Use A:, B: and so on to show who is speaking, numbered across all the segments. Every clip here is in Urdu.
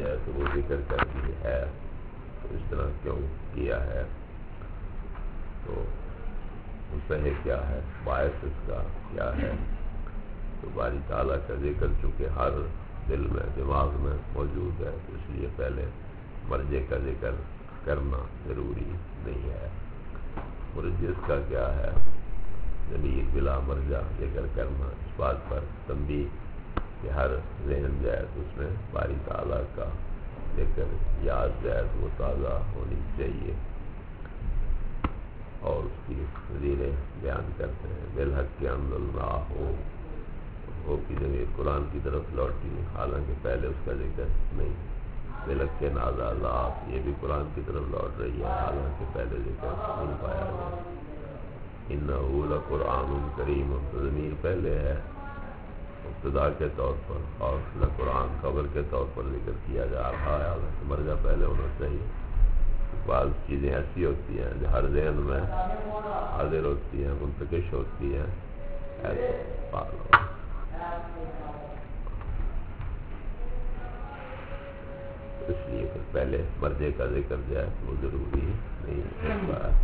A: ہے تو وہ ذکر کر دی ہے تو اس طرح کیوں کیا ہے، تو مستحق کیا ہے، باعث اس کا کیا ہے. تو باری تعالیٰ کا ذکر چونکہ ہر دل میں دماغ میں موجود ہے تو اس لیے پہلے مرجع کا ذکر کرنا ضروری نہیں ہے. مرجع کا کیا ہے، ضمیر بلا مرجع ذکر کرنا، اس بات پر تنبیہ کہ ہر ذہن جائے تو اس میں باری تعالیٰ کا ذکر یاد جائے تو وہ تازہ ہونی چاہیے. اور اس کی وزیریں بیان کرتے ہیں بالحق کے انزلنا ہو کی ضمیر قرآن کی طرف لوٹی، حالانکہ پہلے اس کا ذکر نہیں. بالحق کے نازلات یہ بھی قرآن کی طرف لوٹ رہی ہے، حالانکہ پہلے ذکر نہیں پایا گیا. انہ لقرآن کریم، ضمیر پہلے ہے ابتدا کے طور پر اور لقرآن خبر کے طور پر ذکر کیا جا رہا ہے، حالانکہ مرجع پہلے ہونا چاہیے. بعض چیزیں ایسی ہوتی ہیں جو ہر ذہن میں حاضر ہوتی ہیں، منتقش ہوتی ہیں، ایسا اس لیے پھر پہلے مرجع کا ذکر جائے وہ ضروری نہیں ہوتا ہے.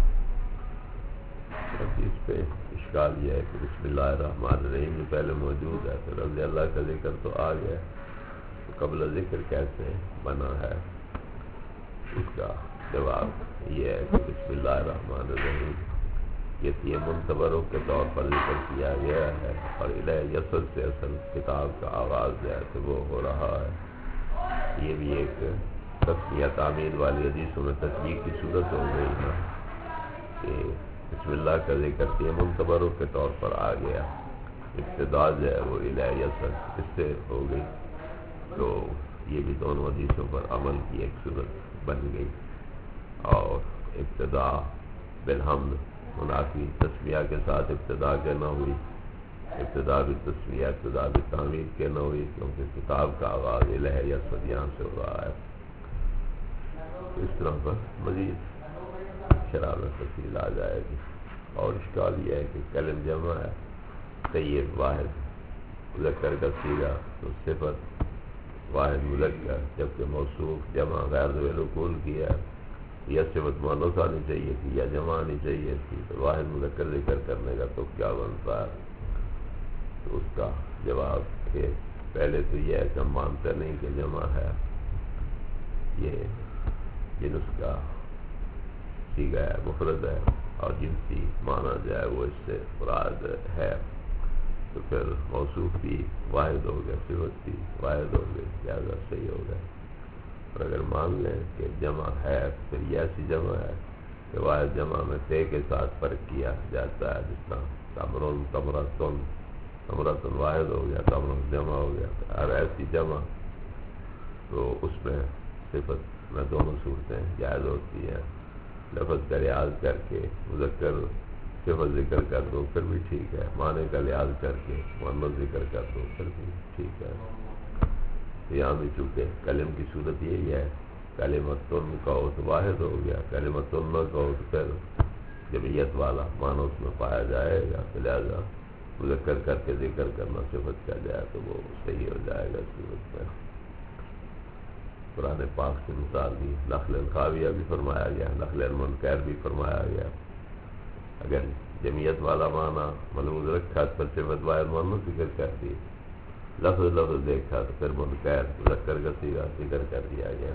A: اس پہ اشکال یہ ہے کہ بسم اللہ الرحمن الرحیم جو پہلے موجود ہے پھر رضی اللہ کا ذکر تو آ گیا، تو قبل ذکر کیسے بنا ہے؟ اس کا جواب یہ ہے کہ بسم اللہ الرحمن الرحیم یہ منتبروں کے طور پر ذکر کیا گیا ہے، اور الہ یسر سے اصل کتاب کا آغاز جو ہے تو وہ ہو رہا ہے. یہ بھی ایک تسمیہ تعمیر والی حدیثوں میں تصدیق کی صورت ہو گئی ہے کہ بسم اللہ کا ذکر یہ منتبروں کے طور پر آ گیا، ابتدا جو ہے وہ الہ یسر اس سے ہو گئی. تو یہ بھی دونوں حدیثوں پر عمل کی ایک صورت بن گئی. اور ابتدا بالحمد منافی تسمیہ کے ساتھ ابتدا کے نہ ہوئی، ابتدا بھی تسمیہ ابتدا بھی تعمیر کے نہ ہوئی، کیونکہ کتاب کا آغاز الہ یسر یہاں سے ہو رہا ہے. اس طرح پر مزید شرارت تفصیل آ جائے گی. اور اشکال یہ ہے کہ کلم جمع ہے، طیب واحد مذکر کا صیغہ تو صفت واحد مذکر، جبکہ موصوف جمع غیر ذوی العقول کی ہے، یا صفت مؤنث آنی چاہیے تھی یا جمع آنی چاہیے تھی، تو واحد مذکر ذکر کرنے کا تو کیا بنتا ہے؟ تو اس کا جواب کہ پہلے تو یہ ہے کہ ہم مانتے نہیں کہ جمع ہے، یہ جنس کا صیغہ ہے، مفرد ہے، اور جنسی مانا جائے وہ اس سے مراد ہے، تو پھر موصوف بھی واحد ہو گیا، صفت بھی واحد ہو گئی، لہٰذا صحیح ہو گیا. اور اگر مان لیں کہ جمع ہے پھر یہ ایسی جمع ہے کہ واحد جمع میں تے کے ساتھ فرق کیا جاتا ہے، جس طرح تمرن تمرتن، تمرتن واحد ہو گیا، تمرن جمع ہو گیا. ہر ایسی جمع تو اس میں صفت میں دونوں صورتیں جائز ہوتی ہیں. لفظ کا لحاظ کر کے مذکر صفت ذکر کر دو پھر بھی ٹھیک ہے، معنی کا لحاظ کر کے مؤنث ذکر کر دو پھر بھی ٹھیک ہے. یہاں بھی چونکہ کلم کی صورت یہی ہے، کلمتن کہو تو واحد ہو گیا، کلمتن نہ کہو تو پھر جمعیت والا معنی اس میں پایا جائے گا، لہٰذا مذکر کر کے ذکر کرنا صفت کا جائے تو وہ صحیح ہو جائے گا. صورت میں قرآن پاک سے مثال دی، نخل الخاویہ بھی فرمایا گیا، نخل المنکر بھی فرمایا گیا. اگر جمعیت والا معنی ملحوظ رکھا تو پھر صفت واحد مؤنث ذکر کر دی، لفظ دیکھا تو پھر منکر مذکر کا صیغہ ذکر کر دیا گیا.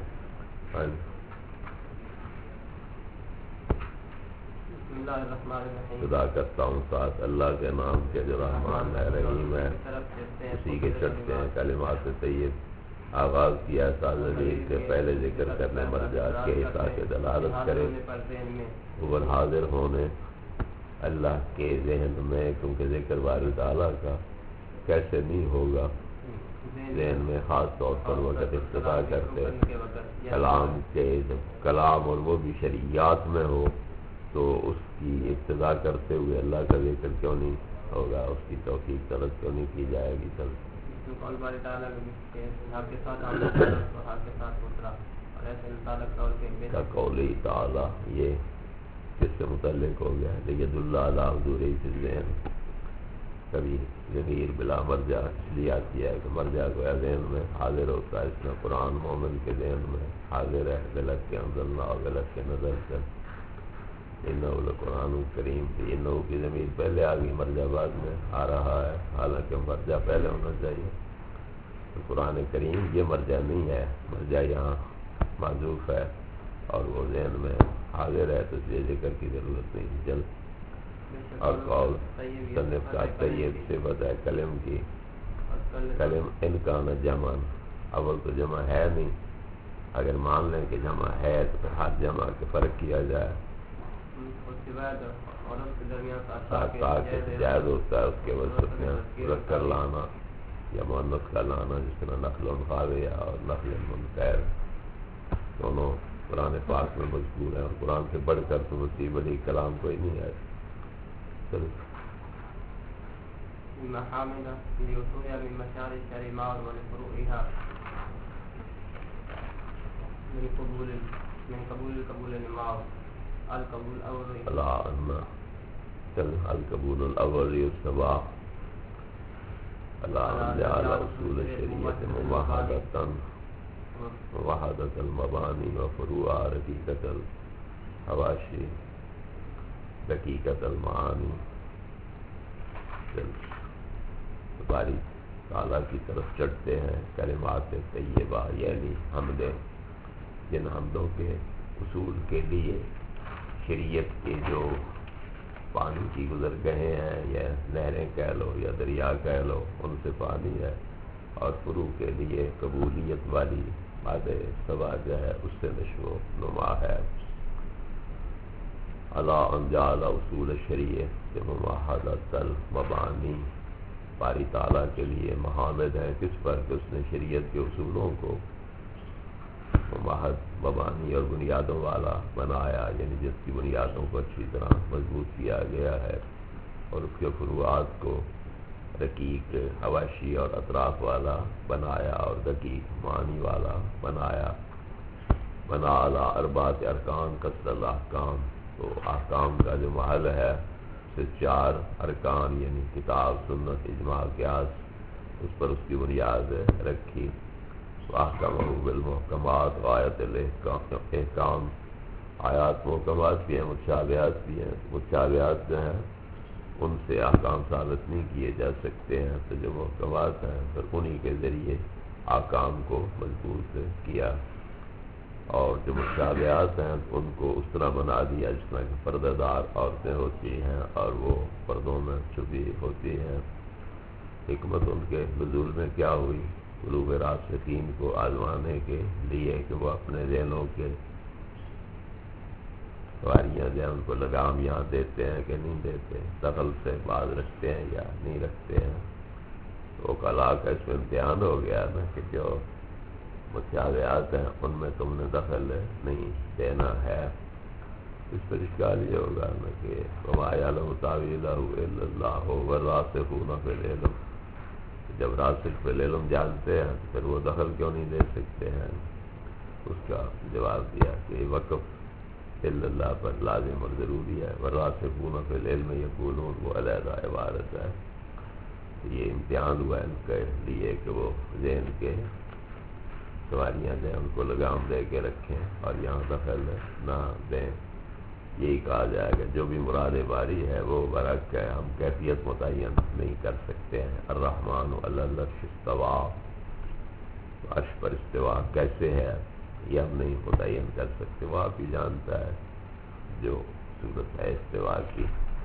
A: خدا کرتا ہوں ساتھ اللہ کے نام کے جو رحمان ہے رحیم ہے، اسی کے چڑھتے ہیں کلمات طیب. آغاز کیا تازہ کے پہلے ذکر کرنے مرجع کے تاکہ دلالت کرے اوپر حاضر ہونے اللہ کے ذہن میں، کیونکہ ذکر باری تعالیٰ کا کیسے نہیں ہوگا ذہن میں، خاص طور پر وقت ابتدا کرتے کلام کے، جب کلام اور وہ بھی شرعیات میں ہو تو اس کی ابتدا کرتے ہوئے اللہ کا ذکر کیوں نہیں ہوگا، اس کی توفیق طلب کیوں نہیں کی جائے گی. قولی تعالیٰ یہ کس سے متعلق ہو گیا؟ لیکن اللہ علیہ حضور فی الذہن کبھی ضمیر بلا مرجع اس لیے آتی ہے کہ مرجع گویا ذہن میں حاضر ہوتا ہے، اس میں قرآن مومن کے ذہن میں حاضر ہے، غلط کے انزلنا اور غلط کے نظر سے انہو لقرآن کریم، انہو کی ضمیر پہلے آ گئی، مرجع بعد میں آ رہا ہے، حالانکہ مرجع پہلے ہونا چاہیے۔ تو قرآن کریم یہ مرجع نہیں ہے، مرجع یہاں معذوف ہے اور وہ ذہن میں حاضر ہے، تو اس لیے ذکر کی ضرورت نہیں۔ چل اور قول صنف کا طیب صفت ہے کلم کی، کلم ان کا نہ جمع، اول تو جمع ہے نہیں، اگر مان لیں کہ جمع ہے تو پھر ہاتھ جمع کے فرق کیا جائے، جائز ہوتا ہے اس کے وسط میں مذکر لانا یا مؤنث کا لانا، جس طرح نخل خاویہ اور نخل منقیر دونوں قرآن پاک میں مذکور ہیں، اور قرآن سے بڑھ کر تو وسیع بڑی کلام کوئی نہیں ہے۔
B: محامل لوصولها من مشاعر الشريعة ولفروعها من قبول المعروف القبول الأول
A: القبول الأول يتبع على أن جعل أصول الشريعة موحدة المباني وفروعها رقيقة الحواشي دقيقة المعاني۔ باری تعالیٰ کی طرف چڑھتے ہیں کلمات طیبہ، یعنی حمدیں، جن حمدوں کے اصول کے لیے شریعت کے جو پانی کی گزر گئے ہیں، یا نہریں کہہ لو یا دریا کہہ لو، ان سے پانی ہے، اور فروع کے لیے قبولیت والی مادہ سوا جو ہے اس سے نشو و نما ہے۔ اللہ ان جعل اصول شریعت موحدۃ المبانی، باری تعالیٰ کے لیے محامد ہے کس پر کہ اس نے شریعت کے اصولوں کو موحد مبانی اور بنیادوں والا بنایا، یعنی جس کی بنیادوں کو اچھی طرح مضبوط کیا گیا ہے، اور اس کے فروعات کو رقیق حواشی اور اطراف والا بنایا، اور دقیق معنی والا بنایا۔ بنا علی اربعۃ ارکان کثر الاحکام، تو احکام کا جو محل ہے سے 4 ارکان، یعنی کتاب، سنت، اجماع، قیاس، اس پر اس کی بنیاد رکھی۔ احکامہ بالمحکمات غایت الاحکام، آیات محکمات بھی ہیں، متشابہات بھی ہیں، متشابہات جو ہیں ان سے احکام ثابت نہیں کیے جا سکتے ہیں، تو جو محکمات ہیں پھر انہی کے ذریعے احکام کو مضبوط کیا، اور جو متشابہات ہیں ان کو اس طرح بنا دیا جس طرح کہ پردہ دار عورتیں ہوتی ہیں اور وہ پردوں میں چھپی ہوتی ہیں۔ حکمت ان کے نزول میں کیا ہوئی؟ قلوب راسخین کو آزمانے کے لیے کہ وہ اپنے ذہنوں کے سواریاں جو ہیں ان کو لگام یہاں دیتے ہیں کہ نہیں دیتے، دخل سے باز رکھتے ہیں یا نہیں رکھتے ہیں۔ تو کلا کا اس میں امتحان ہو گیا نا کہ جو متشابہات ہیں ان میں تم نے دخل نہیں دینا ہے۔ اس پر اشکال یہ ہوگا نا کہ وما یعلم تاویلہ الا اللہ والراسخون فی العلم، جب راسخ فی العلم جانتے ہیں پھر وہ دخل کیوں نہیں دے سکتے ہیں؟ اس کا جواب دیا کہ وقف الا اللہ پر لازم اور ضروری ہے، والراسخون فی العلم یقولون، وہ علیحدہ عبارت ہے۔ یہ امتحان ہوا ان کے لیے کہ وہ ذہن کے سواریاں جو ہیں ان کو لگام دے کے رکھیں اور یہاں دخل نہ دیں۔ یہی کہا جائے گا جو بھی مراد باری ہے وہ برحق ہے، ہم کیفیت متعین نہیں کر سکتے ہیں۔ الرحمن علی العرش استویٰ، عرش پر استوا کیسے ہے یہ ہم نہیں متعین کر سکتے، وہ آپ ہی جانتا ہے جو صورت ہے استوا کی۔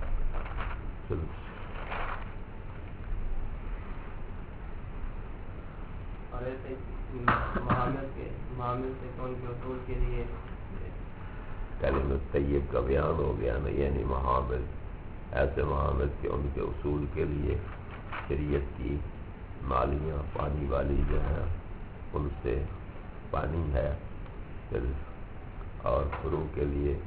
B: اور ایسے معامل سے کون کے اصول کے لیے
A: کلمۃ طیب کا بیان ہو گیا نا، یعنی محامل، ایسے محامل کہ ان کے اصول کے لیے شریعت کی نالیاں پانی والی جو ہیں ان سے پانی ہے، پھر اور فروع کے لیے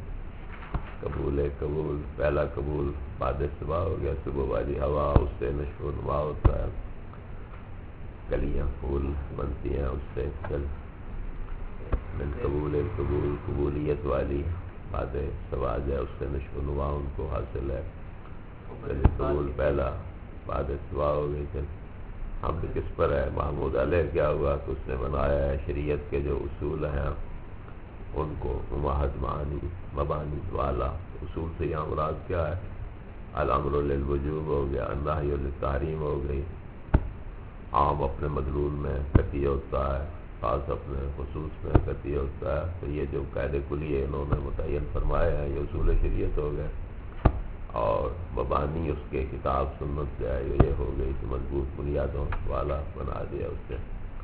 A: قبول پہلا قبول بعد صبح ہو گیا، صبح والی ہوا اس سے نشو و نما ہوتا ہے، کلیاں پھول بنتی ہیں اس سے، پھر من قبول قبولیت والی باتیں سواج ہے اس سے نشو و نما ان کو حاصل ہے۔ پہلے قبول پہلا بعد استوا ہو گئی. پھر حمد کس پر ہے؟ محمود علیہ کیا ہوا کہ اس نے بنایا ہے شریعت کے جو اصول ہیں ان کو مماحد معانی مبانی والا. اصول سے یہاں مراد کیا ہے؟ الامر للوجوب ہو گیا، النہی للتحریم ہو گئی. عام اپنے مدلول میں قطعی ہوتا ہے، خاص اپنے خصوص میں قطعی ہوتا ہے. تو یہ جو قاعدے کلیے انہوں نے متعین فرمائے ہیں یہ اصول شریعت ہو گئے. اور مبانی اس کے کتاب سنت سے ہے یہ ہو گئی کہ مضبوط بنیادوں والا بنا دیا اس سے.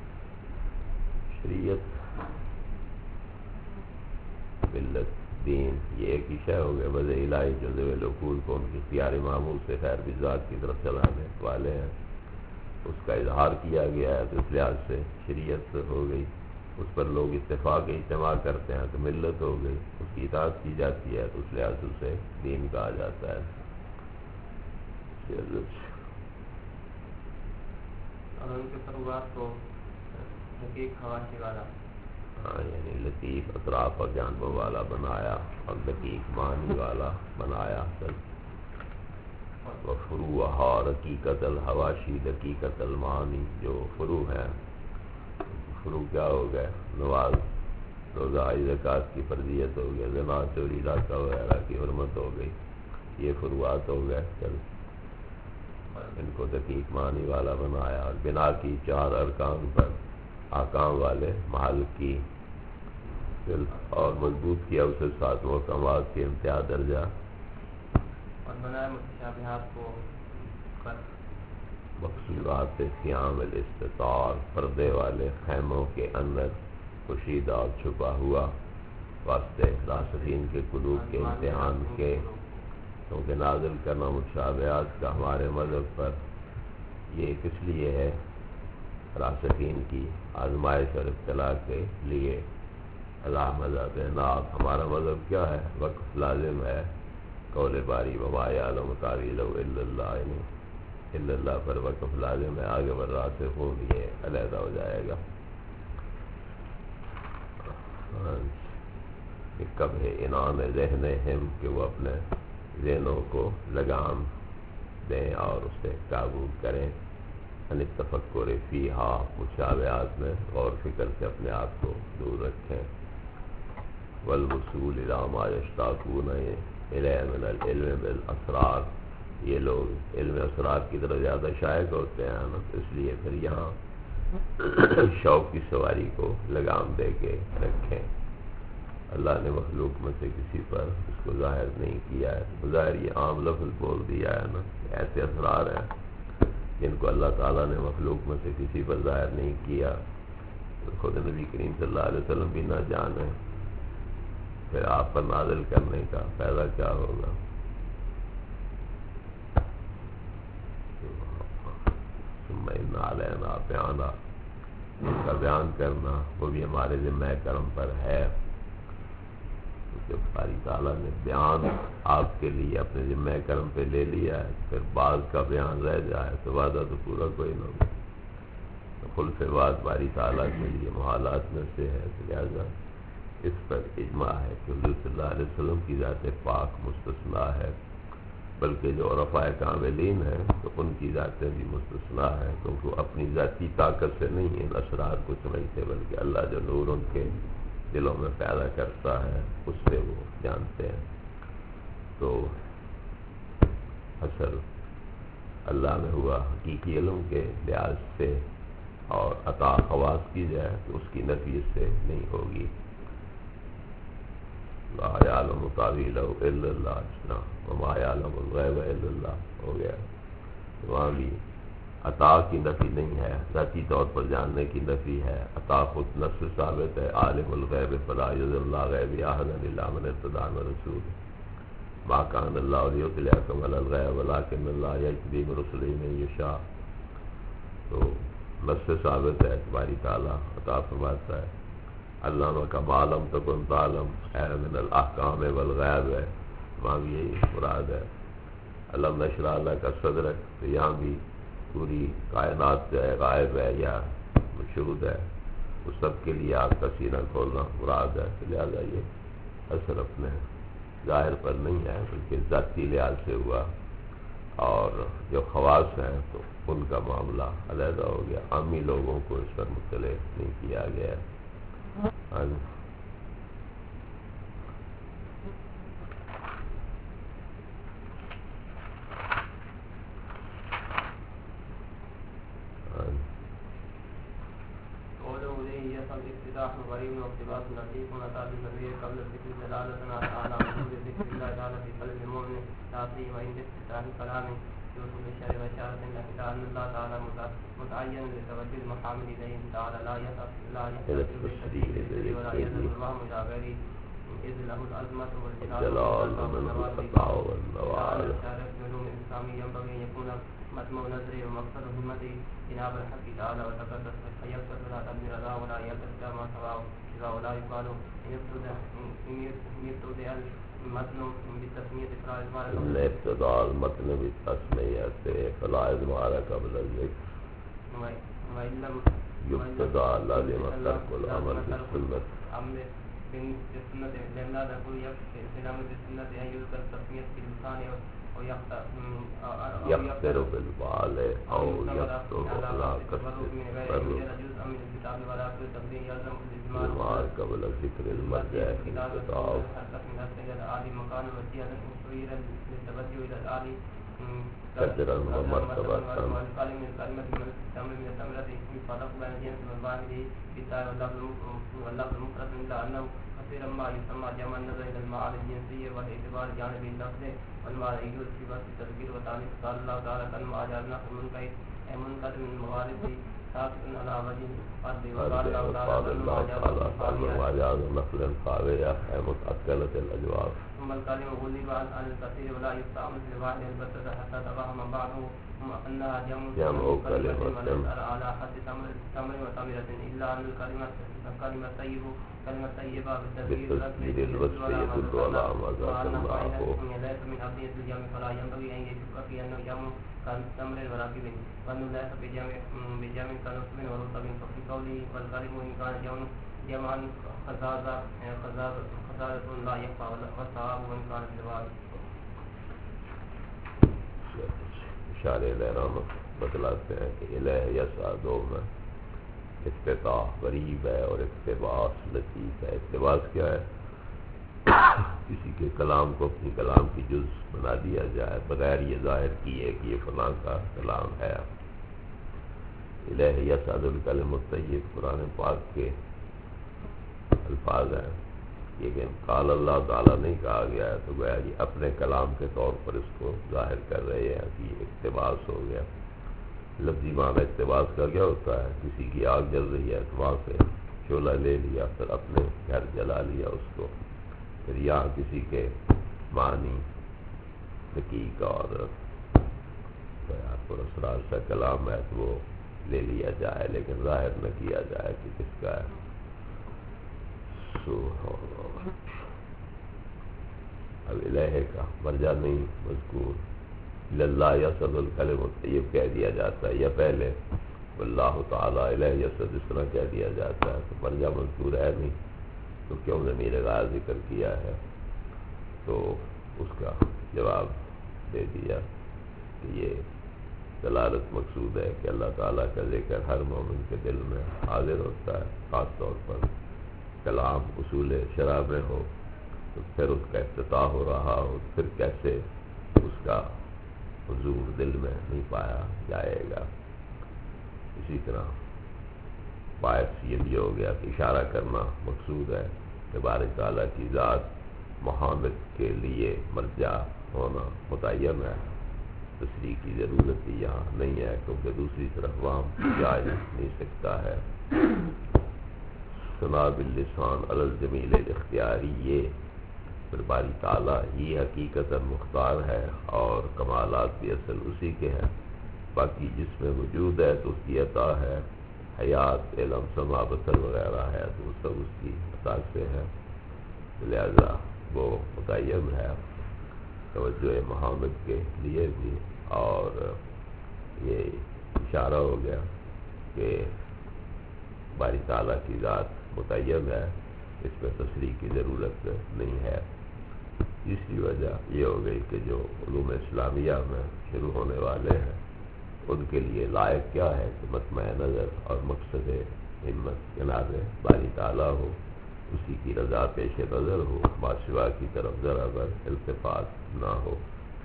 A: شریعت ملت دین یہ ایک ہی شے ہو گئے. وضع الہی جو ذوی العقول کو ان کی اختیاری معمول سے خیر بذات کی طرف چلانے والے ہیں اس کا اظہار کیا گیا ہے. تو اس لحاظ سے شریعت ہو گئی، اس پر لوگ اتفاق اجتماع کرتے ہیں تو ملت ہو گئی. اس کی اطاعت کی جاتی ہے تو اس لحاظ سے اسے دین کہا جاتا ہے.
B: اور ان کے فروغات کو حقیق خواہش والا،
A: ہاں یعنی لطیف اطراف اور جانبوں والا بنایا اور دقیق معنی والا بنایا. وفروعہا رقیقۃ الحواشی دقیقۃ المعانی. جو فروع ہیں فروع کیا ہو گئے؟ نماز، روزہ، زکوٰۃ کی فرضیت ہو گئی، زنا، چوری، ڈاکہ وغیرہ کی حرمت ہو گئی. یہ فروعات ہو گئے. چل ان کو دقیق معنی والا بنایا اور بنا کی 4 ارکان پر احکام والے محل کی اور مضبوط کیا اسے 7 محکمات کے انتہا درجہ.
B: اور بنائے متشابہات کو پر
A: مقصورات قیام الاستطار، پردے والے خیموں کے اندر پوشیدہ اور چھپا ہوا واسطے راسخین کے قلوب کے امتحان کے. کیونکہ نازل کرنا متشابہات کا ہمارے مذہب پر یہ کس لیے ہے؟ راسخین کی آزمائش اور ابتلا کے لیے. اللہ مذہب ناب ہمارا مذہب کیا ہے؟ وقف لازم ہے. قول باری وما یعلم تاویلہ الا اللہ، یعنی الا اللہ پر وقف لازم ہے. آگے بڑھ راسخون یہ علیحدہ ہو جائے گا. کب ہے انعام ذہن ہم کہ وہ اپنے ذہنوں کو لگام دیں اور اسے قابو کریں. ان التفکر فیہا مشابہات میں غور فکر سے اپنے آپ کو دور رکھیں. والوصول الی ما یشتاقون الیہ من العلم بالاسرار. یہ لوگ علم اسرار کی طرف زیادہ شائق ہوتے ہیں نا، اس لیے پھر یہاں شوق کی سواری کو لگام دے کے رکھیں. اللہ نے مخلوق میں سے کسی پر اس کو ظاہر نہیں کیا ہے. ظاہر یہ عام لفظ بول دیا ہے نا، ایسے اسرار ہیں جن کو اللہ تعالیٰ نے مخلوق میں سے کسی پر ظاہر نہیں کیا. خود نبی کریم صلی اللہ علیہ وسلم بھی نہ جانے پھر آپ پر نازل کرنے کا فائدہ کیا ہوگا. ثم ان علینا بیانا، اس کا بیان کرنا وہ بھی ہمارے ذمہ کرم پر ہے. جب باری تعالیٰ نے بیان آپ کے لیے اپنے ذمہ کرم پہ لے لیا ہے پھر بعض کا بیان رہ جائے تو وعدہ تو پورا کوئی نہ ہو. خلف وعد باری تعالیٰ کے لیے محالات میں سے ہے. لہٰذا اس پر اجماع ہے کہ حضور صلی اللہ علیہ وسلم کی ذات پاک مستثنیٰ ہے، بلکہ جو عرفاء کاملین ہیں تو ان کی ذاتیں بھی مستثنیٰ ہیں، کیونکہ وہ اپنی ذاتی طاقت سے نہیں ان اسرار کو سمجھتے بلکہ اللہ جو نور ان کے دلوں میں پیدا کرتا ہے اس سے وہ جانتے ہیں. تو اصل اللہ میں ہوا حقیقی علم کے لحاظ سے اور عطا خواص کی جائے تو اس کی نفی اس سے نہیں ہوگی. لا یعلم تاویلہ الا اللہ وما یعلم الغیب الا اللہ ہو گیا. وہاں بھی عطا کی نفی نہیں ہے، ذاتی طور پر جاننے کی نفی ہے. عطا خود نفس سے ثابت ہے. عالم الغیب فلا یظہر غیب احدا الا من ارتضی من رسول. ما کان اللہ لیطلعکم علی الغیب ولکن اللہ یجتبی من رسلہ من یشاء. تو نفس سے ثابت ہے باری تعالیٰ عطا فرماتا ہے. علامہ کا معلوم تکن تعلم ہے من الاحکام والغیب ہے، وہاں بھی یہی مراد ہے. علم نشرح اللہ کا صدرک، تو یہاں بھی پوری کائنات سے غائب ہے یا مشہود ہے، اس سب کے لیے آپ کا سینہ کھولنا مراد ہے. لہٰذا یہ اثر اپنے ظاہر پر نہیں ہے بلکہ ذاتی لحاظ سے ہوا. اور جو خواص ہیں تو ان کا معاملہ علیحدہ ہو گیا، عامی لوگوں کو اس پر مطلع نہیں کیا گیا۔
B: قوله إليه يصل افتتاح غريب واقتباس لطيف ومتى بضمير قبل الذكر دلالة على وجود ذكر الله تعالى في قلب المؤمن لا سيما عند افتتاح كلامه يوصل الشر وإشارة إلى أن الله تعالى متعين لتوجه المحامل إليه تعالى لا يصل بالتدبير ولا يزل الوهم إلى غيره إذ له العظمة والجلال والنوال الشارع في علوم الإسلام ينبغي أن يكون مجمع نظره ومقصد همته جناب الحق تعالى وتقدس فيقصد لا تبني رضا ولا يقصد ما سواه إذا ولا يقال إن يبتدأ المتن بالتسمية إقرار المعركة
A: ابتداء المتن بالتسمية فلا إضمار قبل الذكر
B: وإن لم
A: يبتدأ لازم ترك العمل بالسنة
B: بالسنة لأن لا تكون سلامة السنة أن يذكر التسمية باللسان
A: يقصر بالبال أو يقصر على قصد المال قبل ذكر المرجع في الكتاب قدرا ومرتبة
B: والكلمة من التمر من التمرة يفرق بين الجنس والواحد بالتاء واللفظ المفرد إلا أنه كثيرا ما يسمى جمع النظر إلى المعاني الجنسية والاعتبار جانب اللفظ والمعنى يجوز في بس التذكير وتعليق قال الله تعالى كلمة أجعلنا منقطع من المغارب ساكت على وجه الأرض وقال الله تعالى
A: وأجعل نخل خاوية متأكلة الأجواب
B: ثم الكلمة غلب عن الكثير ولا يستعمل في الواحد البتة حتى تفهم بعضه أنها جمع كلمة على حد تمر وتمرة إلا أن الكلمة كلمة طيبة بالتذكير
A: الوصف يدل على ما ذكر معه
B: ليس من أبنية الجمع فلا ينبغي أن يشك في أنه جمع كتمر وركب وأنه ليس بجمع كنصب ورطب ففي قوله والكلمة إن كان جمعا خزازة لا يخفى والصواب وإن كان بالواو
A: اشارے لینا بتلاتے ہیں کہ الہ یسعدو میں افتتاح غریب ہے اور اقتباس لطیف ہے۔ اقتباس کیا ہے؟ کسی کے کلام کو اپنی کلام کی جز بنا دیا جائے بغیر یہ ظاہر کیے کہ یہ فلاں کا کلام ہے۔ الہ یسعد الکلم الطیب قرآن پاک کے الفاظ ہیں، لیکن قال اللہ تعالیٰ نہیں کہا گیا ہے، تو گویا یہ اپنے کلام کے طور پر اس کو ظاہر کر رہے ہیں کہ یہ اقتباس ہو گیا۔ لفظی معنی اقتباس کا کیا ہوتا ہے؟ کسی کی آگ جل رہی ہے تو وہاں سے شعلہ لے لیا، پھر اپنے گھر جلا لیا اس کو، پھر یہاں کسی کے معنی حقیق اور اسرار سا کلام ہے تو وہ لے لیا جائے، لیکن ظاہر نہ کیا جائے کہ کس کا ہے۔ اب الہ کا مرجع نہیں مذکور، اللہ یسد الکلم الطیب کہہ دیا جاتا ہے، یا پہلے واللہ تعالی الہ یسد اس طرح کہہ دیا جاتا ہے، تو مرجع مذکور ہے نہیں تو کیوں ضمیر غائب ذکر کیا ہے؟ تو اس کا جواب دے دیا کہ یہ دلالت مقصود ہے کہ اللہ تعالیٰ کا ذکر ہر مومن کے دل میں حاضر ہوتا ہے، خاص طور پر کلام اصول شرع میں ہو تو پھر اس کا افتتاح ہو رہا ہو، پھر کیسے اس کا حضور دل میں نہیں پایا جائے گا۔ اسی طرح باعث یہ بھی ہو گیا کہ اشارہ کرنا مقصود ہے کہ بارک تعالیٰ کی ذات محمد کے لیے مرجع ہونا متعین ہے، تصریح کی ضرورت بھی یہاں نہیں ہے، کیونکہ دوسری طرف وہاں جا نہیں سکتا ہے۔ سنا باللسان علی الجمیل الاختیاری، یہ پھر باری تعالیٰ ہی حقیقتاً مختار ہے اور کمالات بھی اصل اسی کے ہیں، باقی جس میں وجود ہے تو اس کی عطا ہے، حیات علم سما بصر وغیرہ ہے تو سب اس کی عطا سے ہے، لہذا وہ متعین ہے توجہ محمد کے لیے بھی۔ اور یہ اشارہ ہو گیا کہ باری تعالیٰ کی ذات متعین ہے، اس میں تصریح کی ضرورت نہیں ہے۔ تیسری وجہ یہ ہو گئی کہ جو علوم اسلامیہ میں شروع ہونے والے ہیں ان کے لیے لائق کیا ہے کہ مطمع نظر اور مقصد ہمت جناب باری تعالیٰ ہو، اسی کی رضا پیش نظر ہو، ماسوا کی طرف ذرا بر التفات نہ ہو۔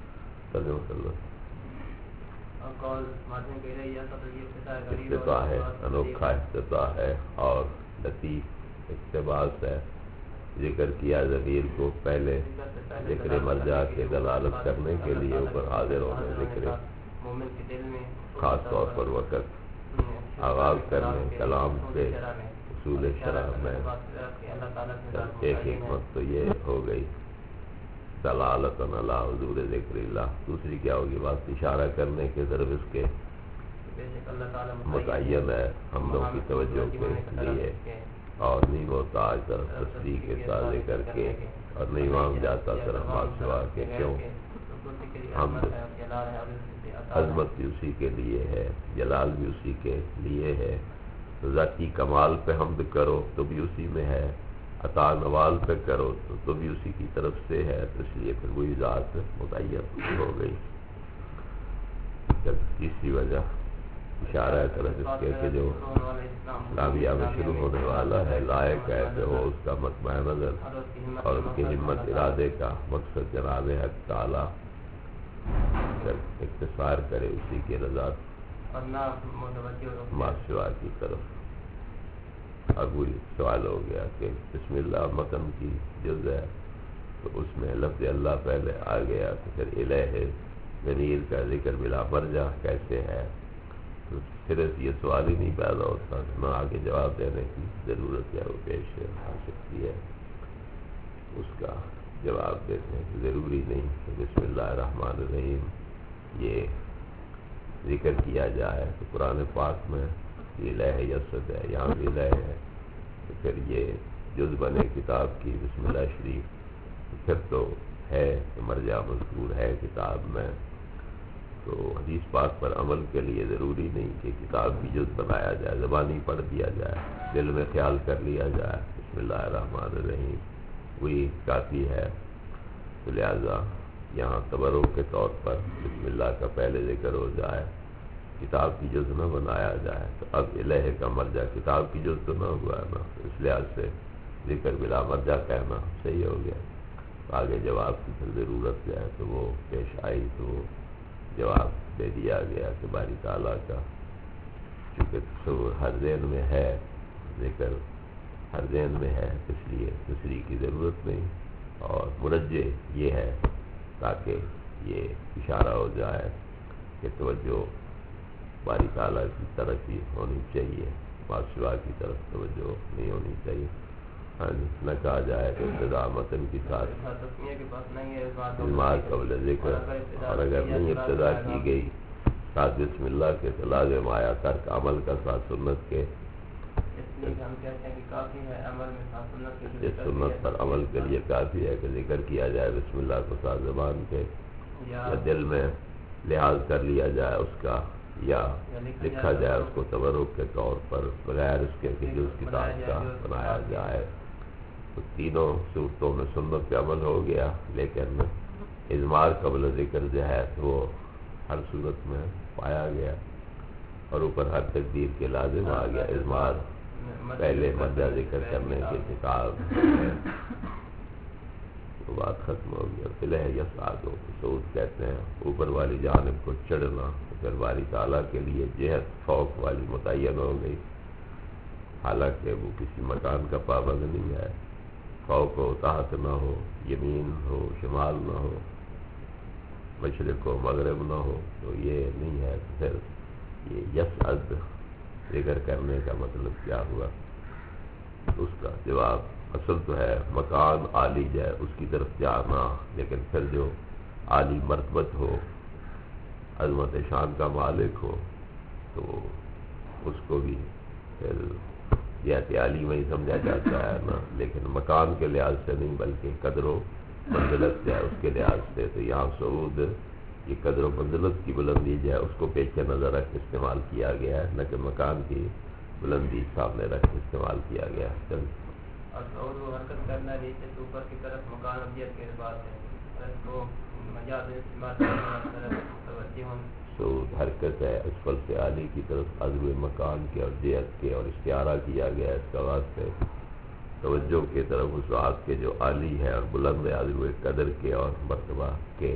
A: افتتاح ہے، انوکھا افتتاح ہے اور لطیف اقتباس ہے۔ ذکر کیا ضمیر کو پہلے ذکر مرجع کے دلالت کرنے کے لیے اوپر حاضر ہونے ذکر خاص طور پر وقت آغاز کرنے کلام کے اصول شرع میں ایک حکمت تو یہ ہو گئی دلالت علی حضور ذکر اللہ۔ دوسری کیا ہوگی بات؟ اشارہ کرنے کے ضرب اس کے متعین ہے حمدوں کی توجہ کے لیے، اور نہیں وہ تاج طرف تصدیق کے ساتھ ذکر کے اور نہیں وہاں جاتا طرف ماسوا کے، کیوں حمد عظمت بھی اسی کے لیے ہے، جلال بھی اسی کے لیے ہے، تو ذاتی کمال پہ حمد کرو تو بھی اسی میں ہے، عطا نوال پہ کرو تو بھی اسی کی طرف سے ہے، تو اس لیے پھر وہی ذات متعین ہو گئی۔ تیسری وجہ اشارہ ہے طرف اس کے کہ جو اسلامیہ میں شروع ہونے والا ہے لائق ہے کہ وہ اس کا مطمع نظر اور اس کی ہمت ارادے کا مقصد جناب حق تعالی اختصار کرے اسی کے رضا ماسوا کی طرف۔ اب وہی سوال ہو گیا کہ بسم اللہ متن کی جز ہے تو اس میں لفظ اللہ پہلے آ گیا تو پھر الہ ضمیر کا ذکر بلا مرجع کیسے ہے؟ تو پھر یہ سوال ہی نہیں پیدا ہوتا، نہ آگے جواب دینے کی ضرورت ہے، وہ پیش آ سکتی ہے، اس کا جواب دینے کی ضروری نہیں کہ بسم اللہ الرحمن الرحیم یہ ذکر کیا جائے۔ تو قرآن پاک میں الہ یسد ہے، یہاں بھی الہ ہے، تو پھر یہ جز بنے کتاب کی بسم اللہ شریف، تو پھر تو ہے کہ مرجع مذکور ہے کتاب میں، تو حدیث پاک پر عمل کے لیے ضروری نہیں کہ کتاب بھی جز بنایا جائے، زبانی پڑھ دیا جائے، دل میں خیال کر لیا جائے بسم اللہ الرحمن الرحیم وہی کافی ہے۔ تو لہذا یہاں تبرک کے طور پر بسم اللہ کا پہلے ذکر ہو جائے، کتاب کی جز نہ بنایا جائے، تو اب الہ کا مرجع کتاب کی جز تو نہ ہوا نا، اس لحاظ سے ذکر بلا مرجع کہنا صحیح ہو گیا۔ آگے جواب کی پھر ضرورت ہے تو وہ پیش آئی تو وہ جواب دے دیا گیا کہ باری تعالیٰ کا چونکہ تصور ہر ذہن میں ہے، ذکر ہر ذہن میں ہے، اس لیے تشریح کی ضرورت نہیں، اور مرجع یہ ہے تاکہ یہ اشارہ ہو جائے کہ توجہ باری تعالیٰ کی طرف ہی ہونی چاہیے، ماسوا کی طرف توجہ نہیں ہونی چاہیے۔ ہاں جی، نہ کہا جائے کہ ابتدا متن کے ساتھ علمات قبل ذکر، اور اگر نہیں ابتدا کی گئی ساتھ بسم اللہ کے تو لازم آیا ترک عمل کا ساتھ سنت کے، اس سنت پر عمل کے لیے کافی ہے کہ ذکر کیا جائے بسم اللہ کو ساتھ زبان کے، یا دل میں لحاظ کر لیا جائے اس کا، یا لکھا جائے اس کو تبرک کے طور پر بغیر اس کے کہ جز کتاب کا بنایا جائے۔ تو تینوں صورتوں میں سنت پہ عمل ہو گیا، لیکن اضمار قبل ذکر جو ہے وہ ہر صورت میں پایا گیا، اور اوپر ہر تقدیر کے لازم آ گیا اضمار پہلے مرجع ذکر کرنے کے کتاب ہے، تو بات ختم ہو گیا۔ الہ یصعد صعود کہتے ہیں اوپر والی جانب کو چڑھنا، پھر باری تعالیٰ کے لیے جہت فوق والی متعین ہو گئی، حالانکہ وہ کسی مکان کا پابند نہیں ہے، فوق ہو تحت نہ ہو، یمین ہو شمال نہ ہو، مشرق و مغرب نہ ہو، تو یہ نہیں ہے۔ پھر یہ یصعد ذکر کرنے کا مطلب کیا ہوا؟ اس کا جواب اصل تو ہے مکان عالی جائے اس کی طرف جانا، لیکن پھر جو عالی مرتبت ہو، عظمت شان کا مالک ہو، تو اس کو بھی پھر جہت عالی میں ہی سمجھا جاتا ہے نا، لیکن مکان کے لحاظ سے نہیں بلکہ قدر و منزلت جو ہے اس کے لحاظ سے۔ تو یہاں صعود یہ قدر و منزلت کی بلندی جو ہے اس کو پیش نظر رکھ استعمال کیا گیا ہے، نہ کہ مکان کی بلندی سامنے رکھ استعمال کیا گیا ہے۔
B: اور وہ حرکت کرنا نیچے سے اوپر کی طرف مکان ابیت کے بات ہے اس کو مجاز استعمال کرنا متوجہ ہوں
A: تو حرکت ہے اسفل سے عالی کی طرف عضو مکان کے اور جہت کے اور استعارہ کیا گیا اس کا واسطے توجہ کی طرف اس ذات کے جو عالی ہے اور بلند ہے عضو قدر کے اور مرتبہ کے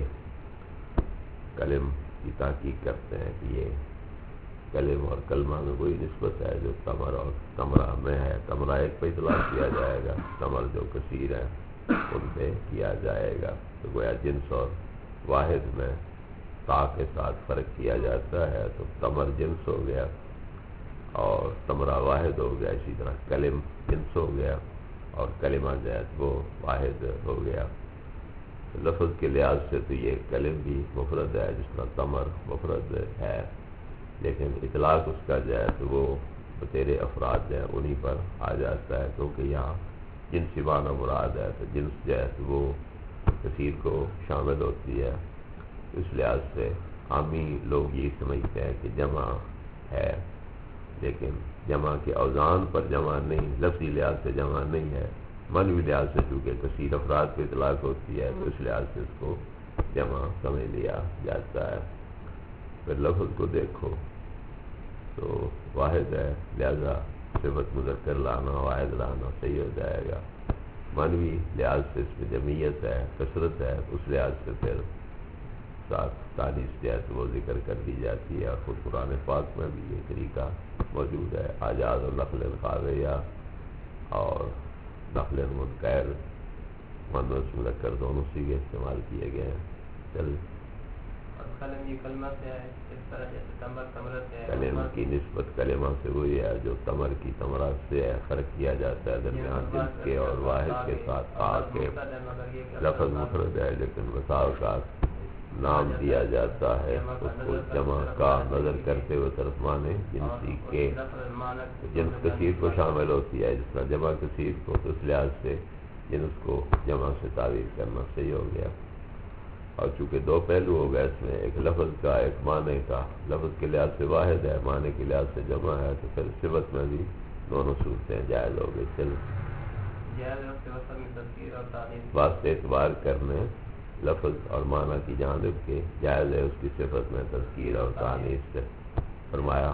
A: کلم کی تحقیق کرتے ہیں کہ یہ کلم اور کلمہ میں کوئی نسبت ہے جو تمر اور تمرہ میں ہے تمرہ ایک پہ اطلاق کیا جائے گا تمر جو کثیر ہیں ان پہ کیا جائے گا تو گویا جنس اور واحد میں تا کے ساتھ فرق کیا جاتا ہے تو تمر جنس ہو گیا اور تمرہ واحد ہو گیا اسی طرح کلم جنس ہو گیا اور کلمہ جہت وہ واحد ہو گیا لفظ کے لحاظ سے تو یہ کلم بھی مفرد ہے جس طرح تمر مفرد ہے لیکن اطلاق اس کا جو ہے تو وہ بطیر افراد جو ہے انہی پر آ جاتا ہے کیونکہ یہاں جنسی معنی مراد ہے تو جنس جو ہے تو وہ کثیر کو شامل ہوتی ہے اس لحاظ سے عامی لوگ یہ سمجھتے ہیں کہ جمع ہے لیکن جمع کے اوزان پر جمع نہیں لفظی لحاظ سے جمع نہیں ہے معنوی لحاظ سے چونکہ کثیر افراد پہ اطلاق ہوتی ہے تو اس لحاظ سے اس کو جمع سمجھ لیا جاتا ہے پھر لفظ کو دیکھو تو واحد ہے لہذا صفت مذکر لانا واحد لانا صحیح ہو جائے گا معنوی لحاظ سے اس میں جمعیت ہے کثرت ہے اس لحاظ سے پھر ساتھ تانیث جو ہے تو وہ ذکر کر دی جاتی ہے اور خود قرآن پاک میں بھی یہ طریقہ موجود ہے آجاز و نخل خاویہ اور نخل منکر مؤنث مذکر دونوں صیغے استعمال کیے گئے ہیں چل
B: کلم یہ کلمہ سے ہے اس طرح جیسے تمر تمرہ سے ہے
A: کلم کی نسبت کلمہ سے ہوئی ہے جو تمر کی تمرہ سے ہے فرق کیا جاتا ہے درمیان جنس کے اور واحد کے ساتھ آ کے لفظ مفرد ہے لیکن مثال کا نام دیا جاتا ہے اس کو جمع کا نظر کرتے ہوئے طرف معنی جنسی کے جنس کثیر کو شامل ہوتی ہے جس طرح جمع کثیر کو تو اس لحاظ سے جنس کو جمع سے تعبیر کرنا صحیح ہو گیا اور چونکہ دو پہلو ہو گئے اس میں ایک لفظ کا ایک معنی کا لفظ کے لحاظ سے واحد ہے معنی کے لحاظ سے جمع ہے تو پھر صفت میں بھی دونوں صورتیں جائز ہو گئی چل واسطے اعتبار کرنے لفظ اور معنی کی جانب کے جائز ہے اس کی صفت میں تذکیر اور تانیث سے فرمایا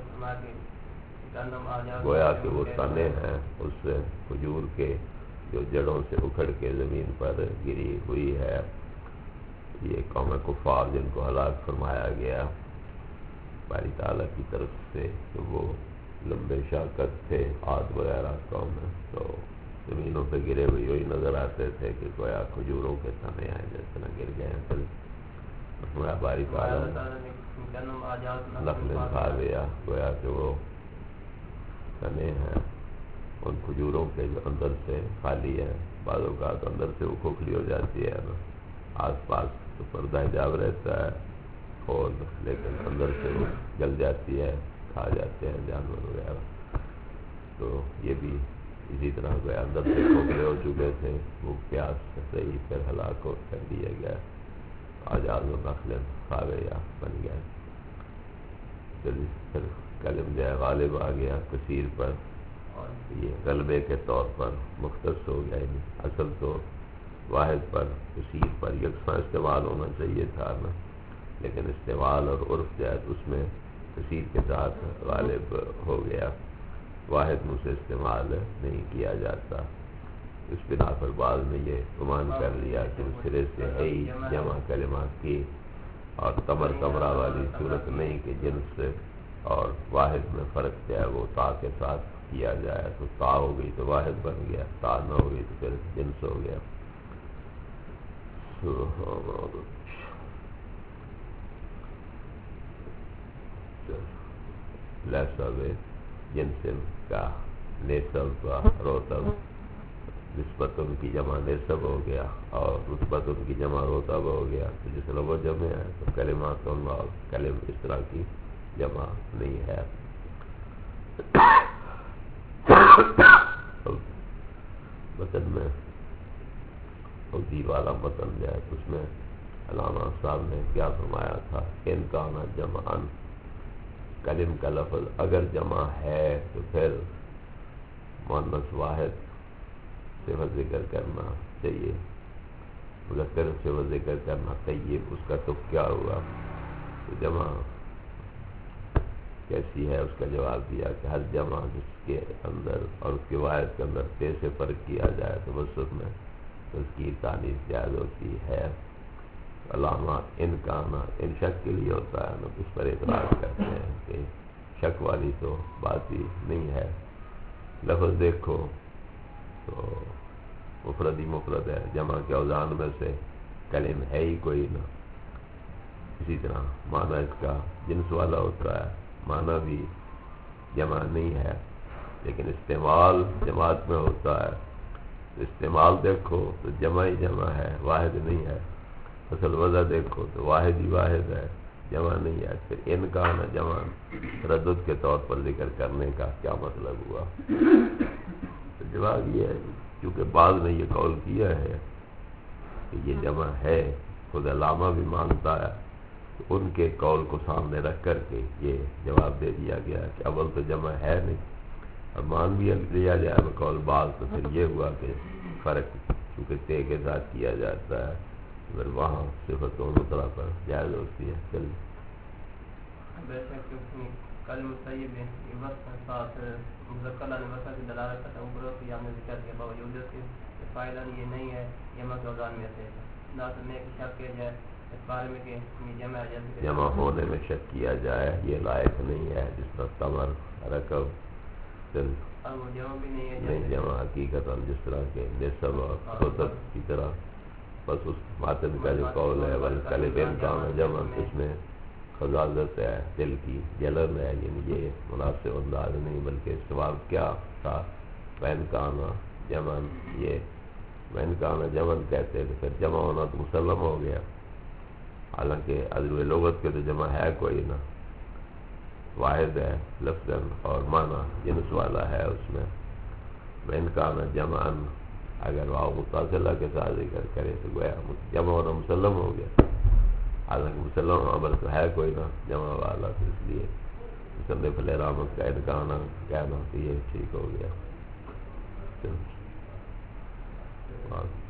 A: گویا کہ وہ تنے ہیں اس کھجور کے جو جڑوں سے اکھڑ کے زمین پر گری ہوئی ہے یہ قوم کفار جن کو ہلاک فرمایا گیا باری تعالیٰ کی طرف سے کہ وہ لمبے شاکت تھے عاد وغیرہ قوم میں تو زمینوں پہ گرے ہوئے وہی نظر آتے تھے کہ گویا کھجوروں کے تنے آئے جیسے نہ گر گئے ہیں پھر باری تعالیٰ نخل خاویہ گویا کہ وہ تنے ہیں ان کھجوروں کے جو اندر سے خالی ہے بعض اوقات اندر سے وہ کھوکھلی ہو جاتی ہے نا آس پاس تو پردہ حجاب رہتا ہے اور لیکن اندر سے وہ جل جاتی ہے کھا جاتے ہیں جانور وغیرہ تو یہ بھی اسی طرح گیا اندر سے کھوکھلے ہو چکے تھے وہ پیاس سے ہی پھر ہلاک کر دیا گیا آجاز و نخل خاویہ بن گیا پھر کلم جو ہے غالب آ گیا کثیر پر یہ غلبے کے طور پر مختص ہو گیا اصل تو واحد پر کثیر پر یکساں استعمال ہونا چاہیے تھا نا لیکن استعمال اور عرف جو ہے اس میں کثیر کے ساتھ غالب ہو گیا واحد میں سے استعمال نہیں کیا جاتا اس بنا پر بعد میں یہ گمان کر لیا کہ اس سرے سے ہے ہی جمع کلمات کی اور تمر تمرہ والی صورت نہیں کہ جنس سے اور واحد میں فرق جو ہے وہ تا کے ساتھ کیا جائے تو تا ہو گئی تو واحد بن گیا تا نہ ہو گئی تو پھر جنس ہو گیا لسب جنسم کا نسب کا روتب نسبت ان کی جمع نسب ہو گیا اور رتبت ان کی جمع روتب ہو گیا تو جس طرح وہ جمع ہے تو کلمات اور کلم اس طرح کی جمع نہیں ہے متن میں فوزی والا متن جو ہے اس میں علامہ صاحب نے کیا فرمایا تھا ان کا نہ جمعان کلم کا لفظ اگر جمع ہے تو پھر مؤنث واحد صفت ذکر کرنا چاہیے، مذکر صفت ذکر کرنا طیب، اس کا تو کیا ہوا؟ تو جمع کیسی ہے؟ اس کا جواب دیا کہ ہر جمع جس کے اندر اور اس کے واحد کے اندر تے سے فرق کیا جائے تو بس اس میں تذکیر تانیث جائز ہوتی ہے۔ علامات ان کا آنا ان شک کے لیے ہوتا ہے نا، اس پر اعتراض کرتے ہیں کہ شک والی تو بات ہی نہیں ہے۔ لفظ دیکھو تو مفرد ہی مفرد ہے، جمع کے اوزان میں سے کلم ہے ہی کوئی نہ۔ اسی طرح معنی اس کا جنس والا ہوتا ہے، معنی بھی جمع نہیں ہے، لیکن استعمال جماعت میں ہوتا ہے۔ استعمال دیکھو تو جمع ہی جمع ہے، واحد نہیں ہے۔ اصل وضع دیکھو تو واحد ہی واحد ہے، جمع نہیں ہے۔ پھر ان کا آنا جمع تردد کے طور پر ذکر کرنے کا کیا مطلب ہوا؟ تو جواب یہ ہے کیونکہ بعض نے یہ قول کیا ہے کہ یہ جمع ہے، خود علامہ بھی مانتا ہے، تو ان کے قول کو سامنے رکھ کر کے یہ جواب دے دیا گیا کہ اول تو جمع ہے نہیں، اور مان بھی لیا جائے بقول بعض، تو پھر یہ ہوا کہ فرق چونکہ تے کے ساتھ کیا جاتا ہے، اگر وہاں صفت دونوں طرح پر جائز ہوتی ہے۔ چلیے
B: بے شک کل مطیب ساتھ مذکر وسط کی دلالت کا اوپر کی ہم نے ذکر کیا، باوجود اس کے فائدہ یہ نہیں ہے جمع کے اوزان میں سے نہ تو میں شک کیا جائے اس بارے میں کہ
A: جمع ہونے میں شک کیا جائے یہ لائق نہیں ہے، جس طرح تمر رقب نہیں جمع حقیقت جس طرح کے نصب اور خطب کی طرح، بس اس ماتن کا جو قول ہے کلب امکان جمع، اس میں خزازت ہے، دل کی جلن ہے، یعنی یہ مناسب انداز نہیں، بلکہ سوال کیا تھا وین کانا جمن، یہ وین کانا جمن کہتے تو پھر جمع ہونا تو مسلم ہو گیا، حالانکہ عذر لغت کے تو جمع ہے کوئی نہ، واحد ہے لفظ اور معنی جنس والا ہے اس میں۔ وین کانا جمعن اگر واو متصلہ کے ساتھ ذکر کرے تو گویا جمع ہونا مسلم ہو گیا، حالانکہ مسلم عمل تو ہے کوئی نہ جمع والا، تو اس لیے مصنف علیہ رحمت کا انکانا کہنا تو یہ ٹھیک ہو گیا۔